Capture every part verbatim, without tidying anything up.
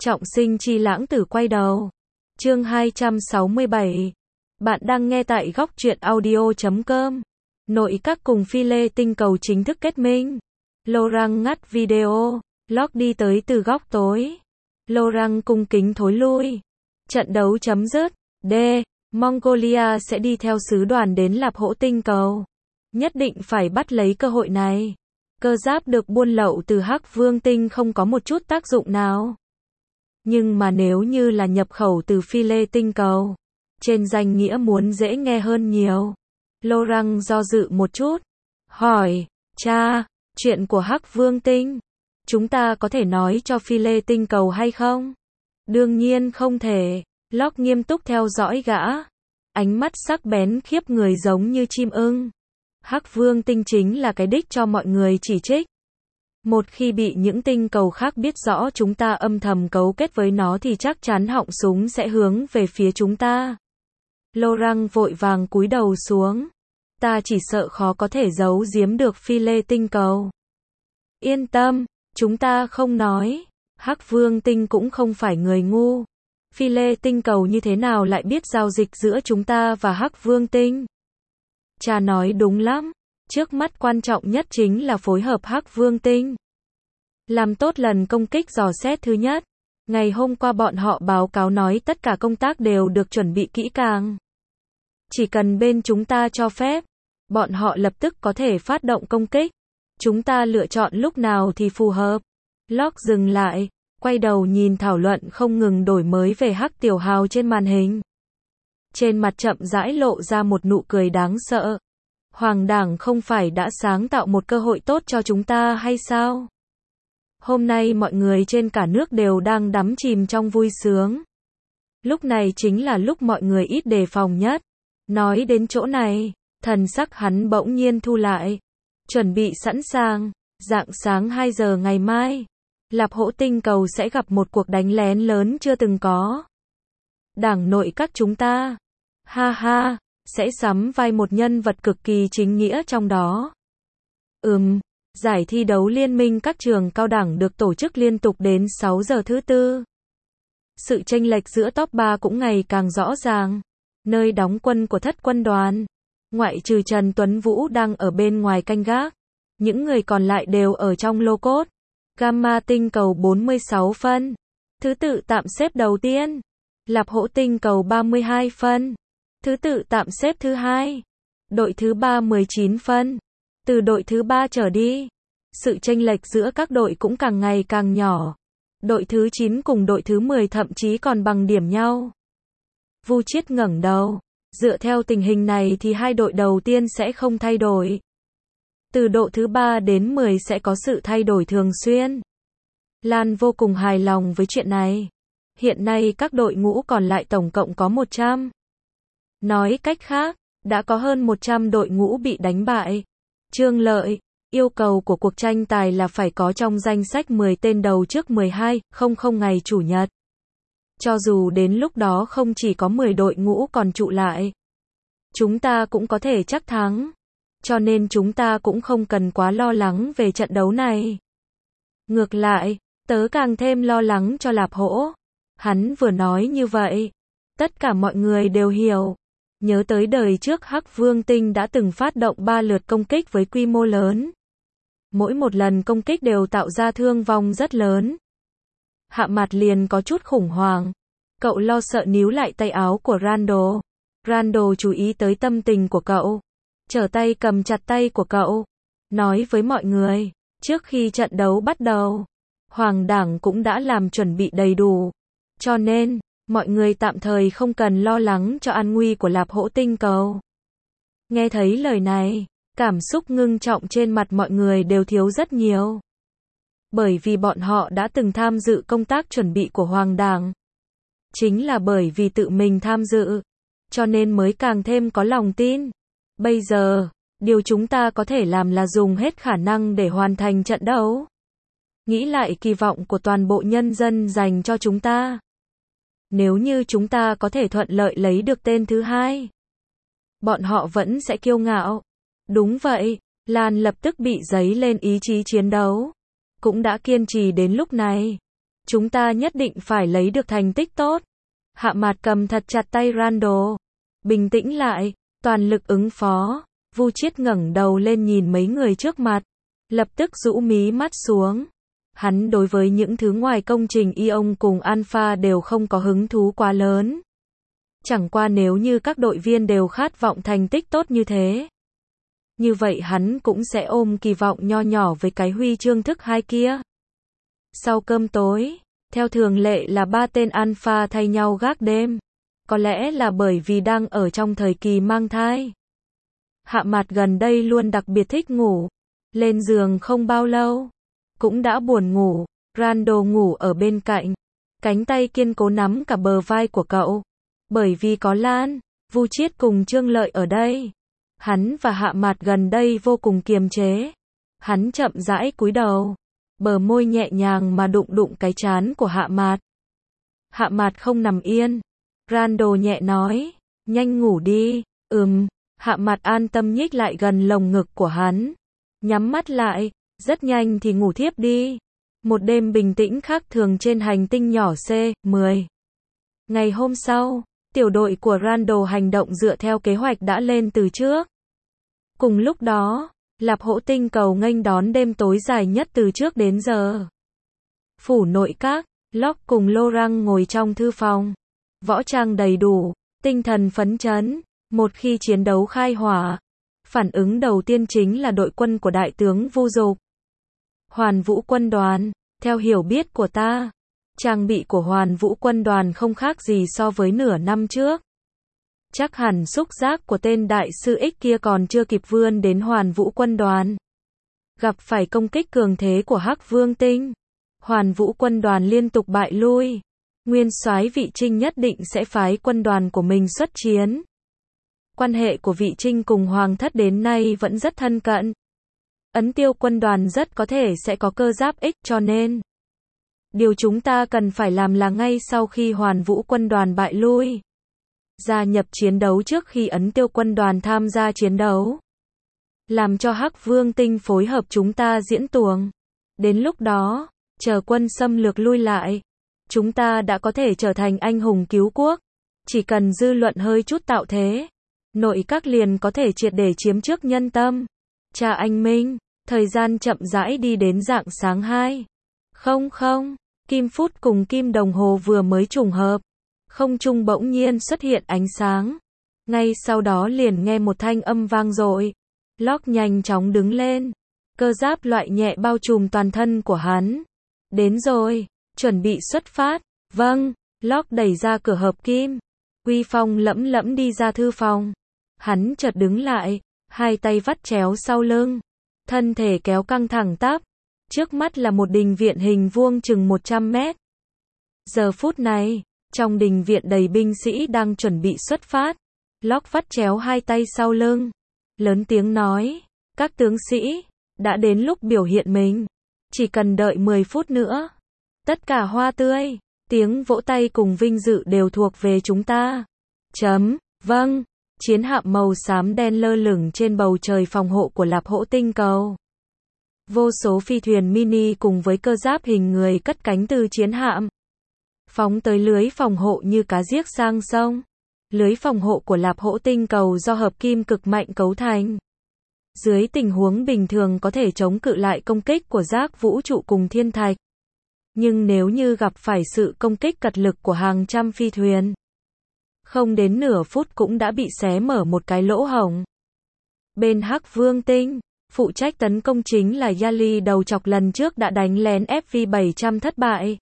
Trọng sinh chi lãng tử quay đầu. Chương hai trăm sáu mươi bảy. Bạn đang nghe tại góc truyện audio chấm com. Nội các cùng phi lê tinh cầu chính thức kết minh. Laurent ngắt video. Locke đi tới từ góc tối. Laurent cung kính thối lui. Trận đấu chấm dứt. D. Mongolia sẽ đi theo sứ đoàn đến Lạp Hỗ tinh cầu. Nhất định phải bắt lấy cơ hội này. Cơ giáp được buôn lậu từ Hắc Vương tinh không có một chút tác dụng nào. Nhưng mà nếu như là nhập khẩu từ phi lê tinh cầu, trên danh nghĩa muốn dễ nghe hơn nhiều. Laurent do dự một chút. Hỏi, cha, chuyện của Hắc Vương tinh, chúng ta có thể nói cho phi lê tinh cầu hay không? Đương nhiên không thể. Locke nghiêm túc theo dõi gã. Ánh mắt sắc bén khiếp người giống như chim ưng. Hắc Vương tinh chính là cái đích cho mọi người chỉ trích. Một khi bị những tinh cầu khác biết rõ chúng ta âm thầm cấu kết với nó thì chắc chắn họng súng sẽ hướng về phía chúng ta. Laurent vội vàng cúi đầu xuống. Ta chỉ sợ khó có thể giấu giếm được phi lê tinh cầu. Yên tâm, chúng ta không nói. Hắc Vương tinh cũng không phải người ngu. Phi lê tinh cầu như thế nào lại biết giao dịch giữa chúng ta và Hắc Vương tinh? Cha nói đúng lắm. Trước mắt quan trọng nhất chính là phối hợp Hắc Vương tinh. Làm tốt lần công kích dò xét thứ nhất. Ngày hôm qua bọn họ báo cáo nói tất cả công tác đều được chuẩn bị kỹ càng. Chỉ cần bên chúng ta cho phép, bọn họ lập tức có thể phát động công kích. Chúng ta lựa chọn lúc nào thì phù hợp. Locke dừng lại, quay đầu nhìn thảo luận không ngừng đổi mới về Hắc Tiểu Hào trên màn hình. Trên mặt chậm rãi lộ ra một nụ cười đáng sợ. Hoàng đảng không phải đã sáng tạo một cơ hội tốt cho chúng ta hay sao? Hôm nay mọi người trên cả nước đều đang đắm chìm trong vui sướng. Lúc này chính là lúc mọi người ít đề phòng nhất. Nói đến chỗ này, thần sắc hắn bỗng nhiên thu lại. Chuẩn bị sẵn sàng, rạng sáng hai giờ ngày mai, Lạp Hỗ tinh cầu sẽ gặp một cuộc đánh lén lớn chưa từng có. Đảng nội các chúng ta, ha ha, sẽ sắm vai một nhân vật cực kỳ chính nghĩa trong đó. Ừm, giải thi đấu liên minh các trường cao đẳng được tổ chức liên tục đến sáu giờ thứ tư. Sự chênh lệch giữa top ba cũng ngày càng rõ ràng. Nơi đóng quân của thất quân đoàn, ngoại trừ Trần Tuấn Vũ đang ở bên ngoài canh gác, những người còn lại đều ở trong lô cốt. Gamma tinh cầu bốn mươi sáu phân. Thứ tự tạm xếp đầu tiên. Lạp Hỗ tinh cầu ba mươi hai phân. Thứ tự tạm xếp thứ hai. Đội thứ ba mười chín phân. Từ đội thứ ba trở đi, sự chênh lệch giữa các đội cũng càng ngày càng nhỏ. Đội thứ chín cùng đội thứ mười thậm chí còn bằng điểm nhau. Vu Chiết ngẩng đầu. Dựa theo tình hình này thì hai đội đầu tiên sẽ không thay đổi. Từ độ thứ ba đến mười sẽ có sự thay đổi thường xuyên. Lan vô cùng hài lòng với chuyện này. Hiện nay các đội ngũ còn lại tổng cộng có một trăm. Nói cách khác, đã có hơn một trăm đội ngũ bị đánh bại. Trương Lợi, yêu cầu của cuộc tranh tài là phải có trong danh sách mười tên đầu trước mười hai không không ngày Chủ nhật. Cho dù đến lúc đó không chỉ có mười đội ngũ còn trụ lại, chúng ta cũng có thể chắc thắng. Cho nên chúng ta cũng không cần quá lo lắng về trận đấu này. Ngược lại, tớ càng thêm lo lắng cho Lạp Hỗ. Hắn vừa nói như vậy, tất cả mọi người đều hiểu. Nhớ tới đời trước Hắc Vương tinh đã từng phát động ba lượt công kích với quy mô lớn. Mỗi một lần công kích đều tạo ra thương vong rất lớn. Hạ Mặt liền có chút khủng hoảng. Cậu lo sợ níu lại tay áo của Randall. Randall chú ý tới tâm tình của cậu. Trở tay cầm chặt tay của cậu. Nói với mọi người, trước khi trận đấu bắt đầu, Hoàng đảng cũng đã làm chuẩn bị đầy đủ. Cho nên, mọi người tạm thời không cần lo lắng cho an nguy của Lạp Hỗ tinh cầu. Nghe thấy lời này, cảm xúc ngưng trọng trên mặt mọi người đều thiếu rất nhiều. Bởi vì bọn họ đã từng tham dự công tác chuẩn bị của Hoàng đảng. Chính là bởi vì tự mình tham dự, cho nên mới càng thêm có lòng tin. Bây giờ, điều chúng ta có thể làm là dùng hết khả năng để hoàn thành trận đấu. Nghĩ lại kỳ vọng của toàn bộ nhân dân dành cho chúng ta. Nếu như chúng ta có thể thuận lợi lấy được tên thứ hai, bọn họ vẫn sẽ kiêu ngạo. Đúng vậy, Lan lập tức bị dấy lên ý chí chiến đấu. Cũng đã kiên trì đến lúc này. Chúng ta nhất định phải lấy được thành tích tốt. Hạ Mạt cầm thật chặt tay Randall. Bình tĩnh lại, toàn lực ứng phó. Vu Chiết ngẩng đầu lên nhìn mấy người trước mặt. Lập tức rũ mí mắt xuống. Hắn đối với những thứ ngoài công trình Ion cùng Alpha đều không có hứng thú quá lớn. Chẳng qua nếu như các đội viên đều khát vọng thành tích tốt như thế. Như vậy hắn cũng sẽ ôm kỳ vọng nho nhỏ với cái huy chương thức hai kia. Sau cơm tối, theo thường lệ là ba tên Alpha thay nhau gác đêm. Có lẽ là bởi vì đang ở trong thời kỳ mang thai. Hạ Mạt gần đây luôn đặc biệt thích ngủ. Lên giường không bao lâu, cũng đã buồn ngủ. Randall ngủ ở bên cạnh. Cánh tay kiên cố nắm cả bờ vai của cậu. Bởi vì có Lan, Vu Chiết cùng Trương Lợi ở đây. Hắn và Hạ Mạt gần đây vô cùng kiềm chế. Hắn chậm rãi cúi đầu. Bờ môi nhẹ nhàng mà đụng đụng cái trán của Hạ Mạt. Hạ Mạt không nằm yên. Randall nhẹ nói, nhanh ngủ đi. Ừm, Hạ Mạt an tâm nhích lại gần lồng ngực của hắn. Nhắm mắt lại, rất nhanh thì ngủ thiếp đi. Một đêm bình tĩnh khác thường trên hành tinh nhỏ C mười. Ngày hôm sau, tiểu đội của Randall hành động dựa theo kế hoạch đã lên từ trước. Cùng lúc đó, Lạp Hỗ tinh cầu nghênh đón đêm tối dài nhất từ trước đến giờ. Phủ nội các, Locke cùng Laurent ngồi trong thư phòng. Võ trang đầy đủ, tinh thần phấn chấn. Một khi chiến đấu khai hỏa, phản ứng đầu tiên chính là đội quân của đại tướng Vu Dục. Hoàn Vũ quân đoàn, theo hiểu biết của ta, trang bị của Hoàn Vũ quân đoàn không khác gì so với nửa năm trước. Chắc hẳn xúc giác của tên đại sư X kia còn chưa kịp vươn đến Hoàn Vũ quân đoàn. Gặp phải công kích cường thế của Hắc Vương Tinh, Hoàn Vũ quân đoàn liên tục bại lui. Nguyên soái Vị Trinh nhất định sẽ phái quân đoàn của mình xuất chiến. Quan hệ của Vị Trinh cùng Hoàng thất đến nay vẫn rất thân cận. Ấn Tiêu quân đoàn rất có thể sẽ có cơ giáp X cho nên. Điều chúng ta cần phải làm là ngay sau khi Hoàn Vũ quân đoàn bại lui. Gia nhập chiến đấu trước khi Ấn Tiêu quân đoàn tham gia chiến đấu. Làm cho Hắc Vương Tinh phối hợp chúng ta diễn tuồng. Đến lúc đó, chờ quân xâm lược lui lại. Chúng ta đã có thể trở thành anh hùng cứu quốc. Chỉ cần dư luận hơi chút tạo thế. Nội các liền có thể triệt để chiếm trước nhân tâm. Cha anh Minh, thời gian chậm rãi đi đến rạng sáng hai. Không không, kim phút cùng kim đồng hồ vừa mới trùng hợp. Không trung bỗng nhiên xuất hiện ánh sáng. Ngay sau đó liền nghe một thanh âm vang dội. Locke nhanh chóng đứng lên. Cơ giáp loại nhẹ bao trùm toàn thân của hắn. Đến rồi, chuẩn bị xuất phát. Vâng, Locke đẩy ra cửa hợp kim. Uy phong lẫm lẫm đi ra thư phòng. Hắn chợt đứng lại, hai tay vắt chéo sau lưng. Thân thể kéo căng thẳng tắp. Trước mắt là một đình viện hình vuông chừng một trăm mét. Giờ phút này, trong đình viện đầy binh sĩ đang chuẩn bị xuất phát. Locke vắt chéo hai tay sau lưng. Lớn tiếng nói, các tướng sĩ, đã đến lúc biểu hiện mình. Chỉ cần đợi mười phút nữa. Tất cả hoa tươi, tiếng vỗ tay cùng vinh dự đều thuộc về chúng ta. Chấm, vâng. Chiến hạm màu xám đen lơ lửng trên bầu trời phòng hộ của Lạp Hỗ tinh cầu. Vô số phi thuyền mini cùng với cơ giáp hình người cất cánh từ chiến hạm. Phóng tới lưới phòng hộ như cá giết sang sông. Lưới phòng hộ của Lạp Hỗ tinh cầu do hợp kim cực mạnh cấu thành. Dưới tình huống bình thường có thể chống cự lại công kích của giác vũ trụ cùng thiên thạch. Nhưng nếu như gặp phải sự công kích cật lực của hàng trăm phi thuyền, không đến nửa phút cũng đã bị xé mở một cái lỗ hổng. Bên Hắc Vương Tinh, phụ trách tấn công chính là Yali đầu chọc lần trước đã đánh lén F V bảy trăm thất bại.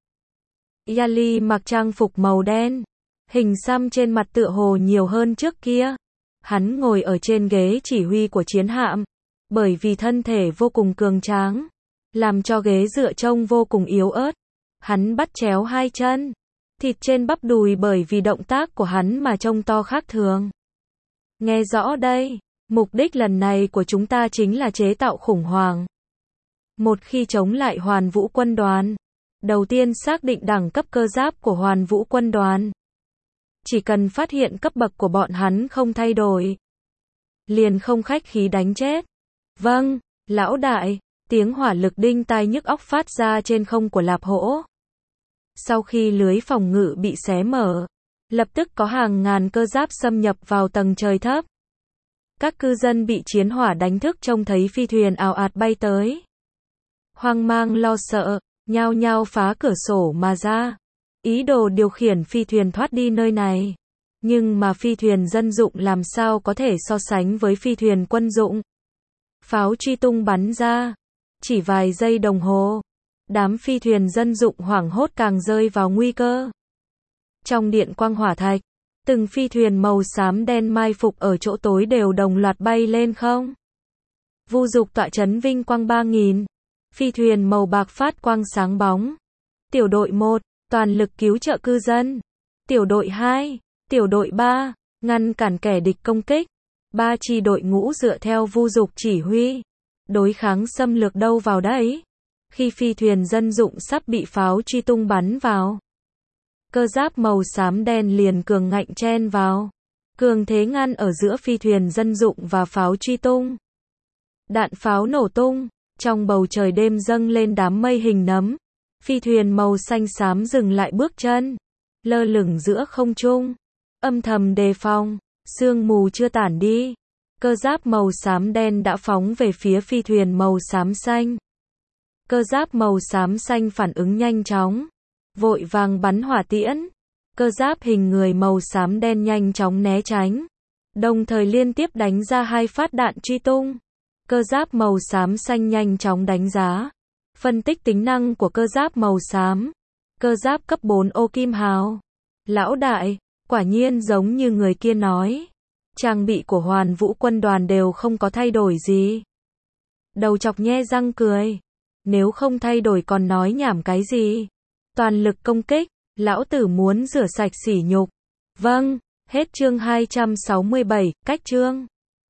Yali mặc trang phục màu đen, hình xăm trên mặt tựa hồ nhiều hơn trước kia. Hắn ngồi ở trên ghế chỉ huy của chiến hạm, bởi vì thân thể vô cùng cường tráng, làm cho ghế dựa trông vô cùng yếu ớt. Hắn bắt chéo hai chân, thịt trên bắp đùi bởi vì động tác của hắn mà trông to khác thường. Nghe rõ đây, mục đích lần này của chúng ta chính là chế tạo khủng hoảng. Một khi chống lại Hoàn Vũ quân đoàn, đầu tiên xác định đẳng cấp cơ giáp của Hoàn Vũ quân đoàn. Chỉ cần phát hiện cấp bậc của bọn hắn không thay đổi, liền không khách khí đánh chết. Vâng, lão đại, tiếng hỏa lực đinh tai nhức óc phát ra trên không của Lạp Hỗ. Sau khi lưới phòng ngự bị xé mở, lập tức có hàng ngàn cơ giáp xâm nhập vào tầng trời thấp. Các cư dân bị chiến hỏa đánh thức trông thấy phi thuyền ào ạt bay tới. Hoang mang lo sợ, nhao nhao phá cửa sổ mà ra. Ý đồ điều khiển phi thuyền thoát đi nơi này. Nhưng mà phi thuyền dân dụng làm sao có thể so sánh với phi thuyền quân dụng. Pháo truy tung bắn ra. Chỉ vài giây đồng hồ, đám phi thuyền dân dụng hoảng hốt càng rơi vào nguy cơ. Trong điện quang hỏa thạch, từng phi thuyền màu xám đen mai phục ở chỗ tối đều đồng loạt bay lên không. Vu Dục tọa trấn vinh quang ba nghìn. Phi thuyền màu bạc phát quang sáng bóng. Tiểu đội một, toàn lực cứu trợ cư dân. Tiểu đội hai, tiểu đội ba, ngăn cản kẻ địch công kích. Ba chi đội ngũ dựa theo Vu Dục chỉ huy. Đối kháng xâm lược đâu vào đấy. Khi phi thuyền dân dụng sắp bị pháo truy tung bắn vào, cơ giáp màu xám đen liền cường ngạnh chen vào. Cường thế ngăn ở giữa phi thuyền dân dụng và pháo truy tung. Đạn pháo nổ tung, trong bầu trời đêm dâng lên đám mây hình nấm. Phi thuyền màu xanh xám dừng lại bước chân, lơ lửng giữa không trung, âm thầm đề phòng. Sương mù chưa tản đi, cơ giáp màu xám đen đã phóng về phía phi thuyền màu xám xanh. Cơ giáp màu xám xanh phản ứng nhanh chóng, vội vàng bắn hỏa tiễn. Cơ giáp hình người màu xám đen nhanh chóng né tránh, đồng thời liên tiếp đánh ra hai phát đạn truy tung. Cơ giáp màu xám xanh nhanh chóng đánh giá, phân tích tính năng của cơ giáp màu xám. Cơ giáp cấp bốn ô kim hào. Lão đại, quả nhiên giống như người kia nói. Trang bị của Hoàn Vũ quân đoàn đều không có thay đổi gì. Đầu chọc nhe răng cười. Nếu không thay đổi còn nói nhảm cái gì? Toàn lực công kích, lão tử muốn rửa sạch sỉ nhục. Vâng, hết chương hai trăm sáu mươi bảy, cách chương.